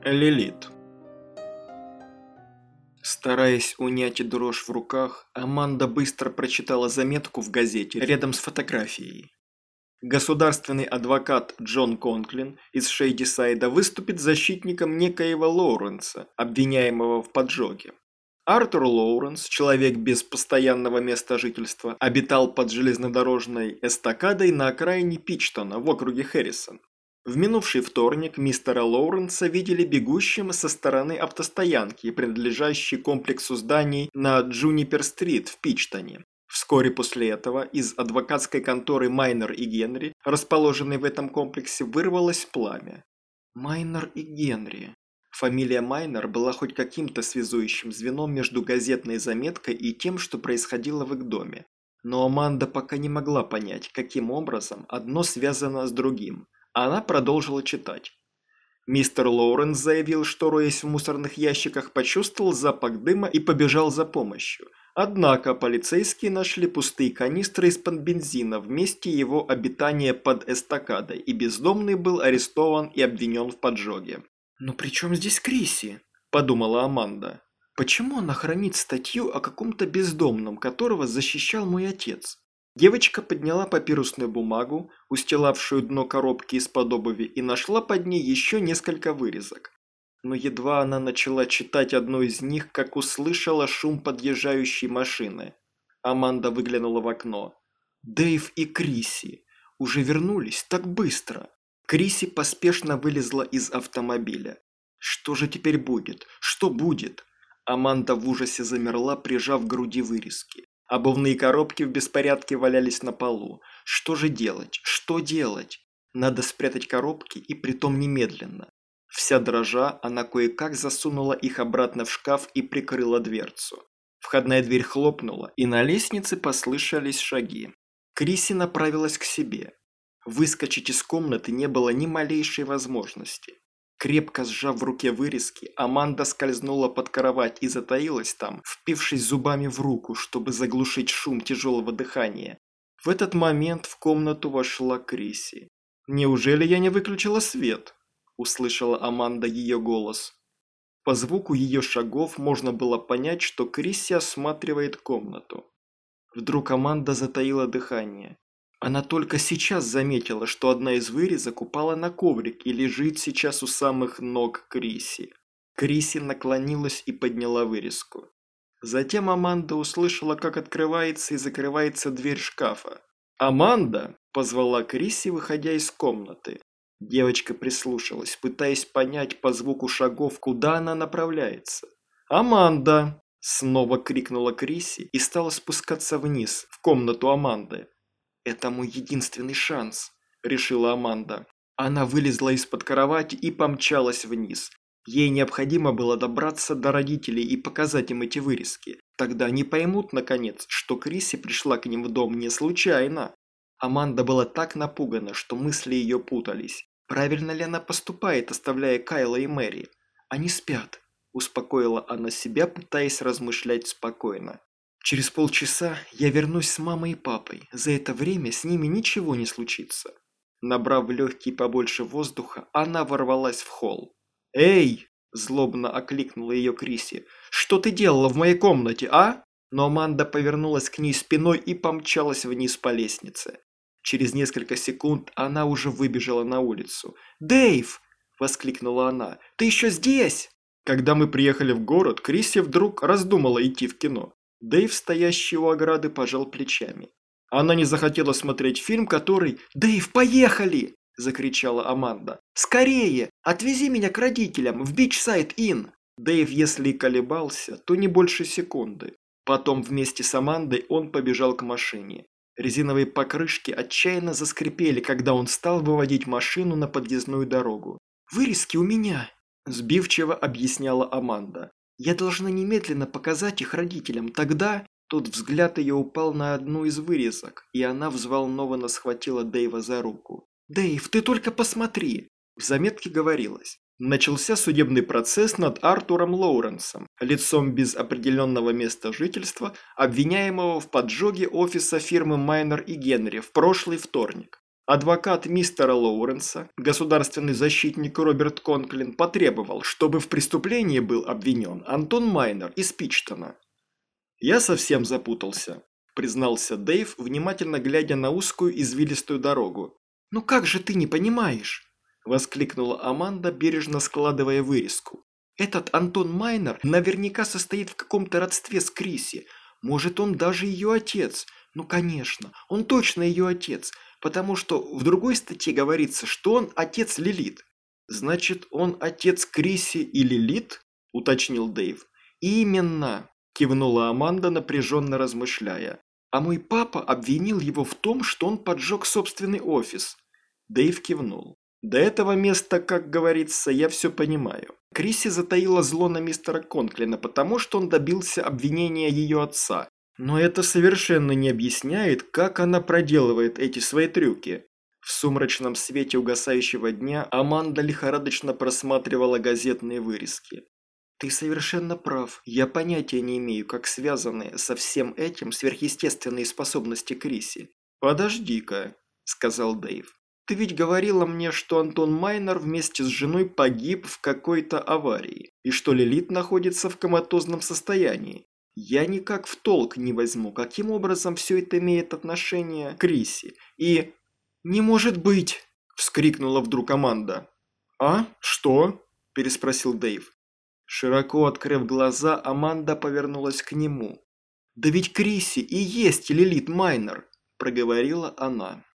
Лилит. Стараясь унять дрожь в руках, Аманда быстро прочитала заметку в газете рядом с фотографией. Государственный адвокат Джон Конклин из Шейдисайда выступит защитником некоего Лоуренса, обвиняемого в поджоге. Артур Лоуренс, человек без постоянного места жительства, обитал под железнодорожной эстакадой на окраине Пичтона в округе Хэррисон. В минувший вторник мистера Лоуренса видели бегущим со стороны автостоянки, принадлежащей комплексу зданий на Джунипер-стрит в Пичтоне. Вскоре после этого из адвокатской конторы Майнер и Генри, расположенной в этом комплексе, вырвалось пламя. Майнер и Генри. Фамилия Майнер была хоть каким-то связующим звеном между газетной заметкой и тем, что происходило в их доме. Но Аманда пока не могла понять, каким образом одно связано с другим. Она продолжила читать. Мистер Лоуренс заявил, что, роясь в мусорных ящиках, почувствовал запах дыма и побежал за помощью. Однако полицейские нашли пустые канистры из-под бензина в месте его обитания под эстакадой, и бездомный был арестован и обвинен в поджоге. «Но при чем здесь Крисси?» – подумала Аманда. «Почему она хранит статью о каком-то бездомном, которого защищал мой отец?» Девочка подняла папирусную бумагу, устилавшую дно коробки из-под обуви, и нашла под ней еще несколько вырезок. Но едва она начала читать одну из них, как услышала шум подъезжающей машины. Аманда выглянула в окно. Дэйв и Крисси уже вернулись так быстро. Крисси поспешно вылезла из автомобиля. Что же теперь будет? Что будет? Аманда в ужасе замерла, прижав к груди вырезки. Обувные коробки в беспорядке валялись на полу. Что же делать? Что делать? Надо спрятать коробки, и притом немедленно. Вся дрожа, она кое-как засунула их обратно в шкаф и прикрыла дверцу. Входная дверь хлопнула, и на лестнице послышались шаги. Крисси направилась к себе. Выскочить из комнаты не было ни малейшей возможности. Крепко сжав в руке вырезки, Аманда скользнула под кровать и затаилась там, впившись зубами в руку, чтобы заглушить шум тяжелого дыхания. В этот момент в комнату вошла Крисси. «Неужели я не выключила свет?» – услышала Аманда ее голос. По звуку ее шагов можно было понять, что Крисси осматривает комнату. Вдруг Аманда затаила дыхание. Она только сейчас заметила, что одна из вырезок упала на коврик и лежит сейчас у самых ног Крисси. Крисси наклонилась и подняла вырезку. Затем Аманда услышала, как открывается и закрывается дверь шкафа. «Аманда!» – позвала Крисси, выходя из комнаты. Девочка прислушалась, пытаясь понять по звуку шагов, куда она направляется. «Аманда!» – снова крикнула Крисси и стала спускаться вниз, в комнату Аманды. «Это мой единственный шанс», – решила Аманда. Она вылезла из-под кровати и помчалась вниз. Ей необходимо было добраться до родителей и показать им эти вырезки. Тогда они поймут, наконец, что Крисси пришла к ним в дом не случайно. Аманда была так напугана, что мысли ее путались. Правильно ли она поступает, оставляя Кайла и Мэри? Они спят, успокоила она себя, пытаясь размышлять спокойно. Через полчаса я вернусь с мамой и папой. За это время с ними ничего не случится. Набрав в легкие побольше воздуха, она ворвалась в холл. «Эй!» – злобно окликнула ее Крисси. «Что ты делала в моей комнате, а?» Но Аманда повернулась к ней спиной и помчалась вниз по лестнице. Через несколько секунд она уже выбежала на улицу. «Дэйв!» – воскликнула она. «Ты еще здесь?» Когда мы приехали в город, Крисси вдруг раздумала идти в кино. Дэйв, стоящий у ограды, пожал плечами. Она не захотела смотреть фильм, который... «Дэйв, поехали!» – закричала Аманда. «Скорее! Отвези меня к родителям в Бичсайд-Инн!» Дэйв, если и колебался, то не больше секунды. Потом вместе с Амандой он побежал к машине. Резиновые покрышки отчаянно заскрипели, когда он стал выводить машину на подъездную дорогу. «Вырезки у меня!» – сбивчиво объясняла Аманда. «Я должна немедленно показать их родителям. Тогда...» Тут взгляд ее упал на одну из вырезок, и она взволнованно схватила Дэйва за руку. «Дэйв, ты только посмотри!» В заметке говорилось. Начался судебный процесс над Артуром Лоуренсом, лицом без определенного места жительства, обвиняемого в поджоге офиса фирмы Майнер и Генри в прошлый вторник. Адвокат мистера Лоуренса, государственный защитник Роберт Конклин, потребовал, чтобы в преступлении был обвинен Антон Майнер из Питчтона. «Я совсем запутался», – признался Дэйв, внимательно глядя на узкую извилистую дорогу. «Ну как же ты не понимаешь?» – воскликнула Аманда, бережно складывая вырезку. «Этот Антон Майнер наверняка состоит в каком-то родстве с Криси. Может, он даже ее отец. Ну, конечно, он точно ее отец, потому что в другой статье говорится, что он отец Лилит». «Значит, он отец Криси и Лилит?» – уточнил Дэйв. «Именно!» – кивнула Аманда, напряженно размышляя. «А мой папа обвинил его в том, что он поджег собственный офис». Дэйв кивнул. «До этого места, как говорится, я все понимаю. Криси затаила зло на мистера Конклина, потому что он добился обвинения ее отца. Но это совершенно не объясняет, как она проделывает эти свои трюки». В сумрачном свете угасающего дня Аманда лихорадочно просматривала газетные вырезки. «Ты совершенно прав. Я понятия не имею, как связаны со всем этим сверхъестественные способности Криси». «Подожди-ка», – сказал Дэйв. «Ты ведь говорила мне, что Антон Майнер вместе с женой погиб в какой-то аварии, и что Лилит находится в коматозном состоянии. Я никак в толк не возьму, каким образом все это имеет отношение к Криси. И...» «Не может быть!» – вскрикнула вдруг Аманда. «А? Что?» – переспросил Дэйв. Широко открыв глаза, Аманда повернулась к нему. «Да ведь Криси и есть Лилит Майнер!» – проговорила она.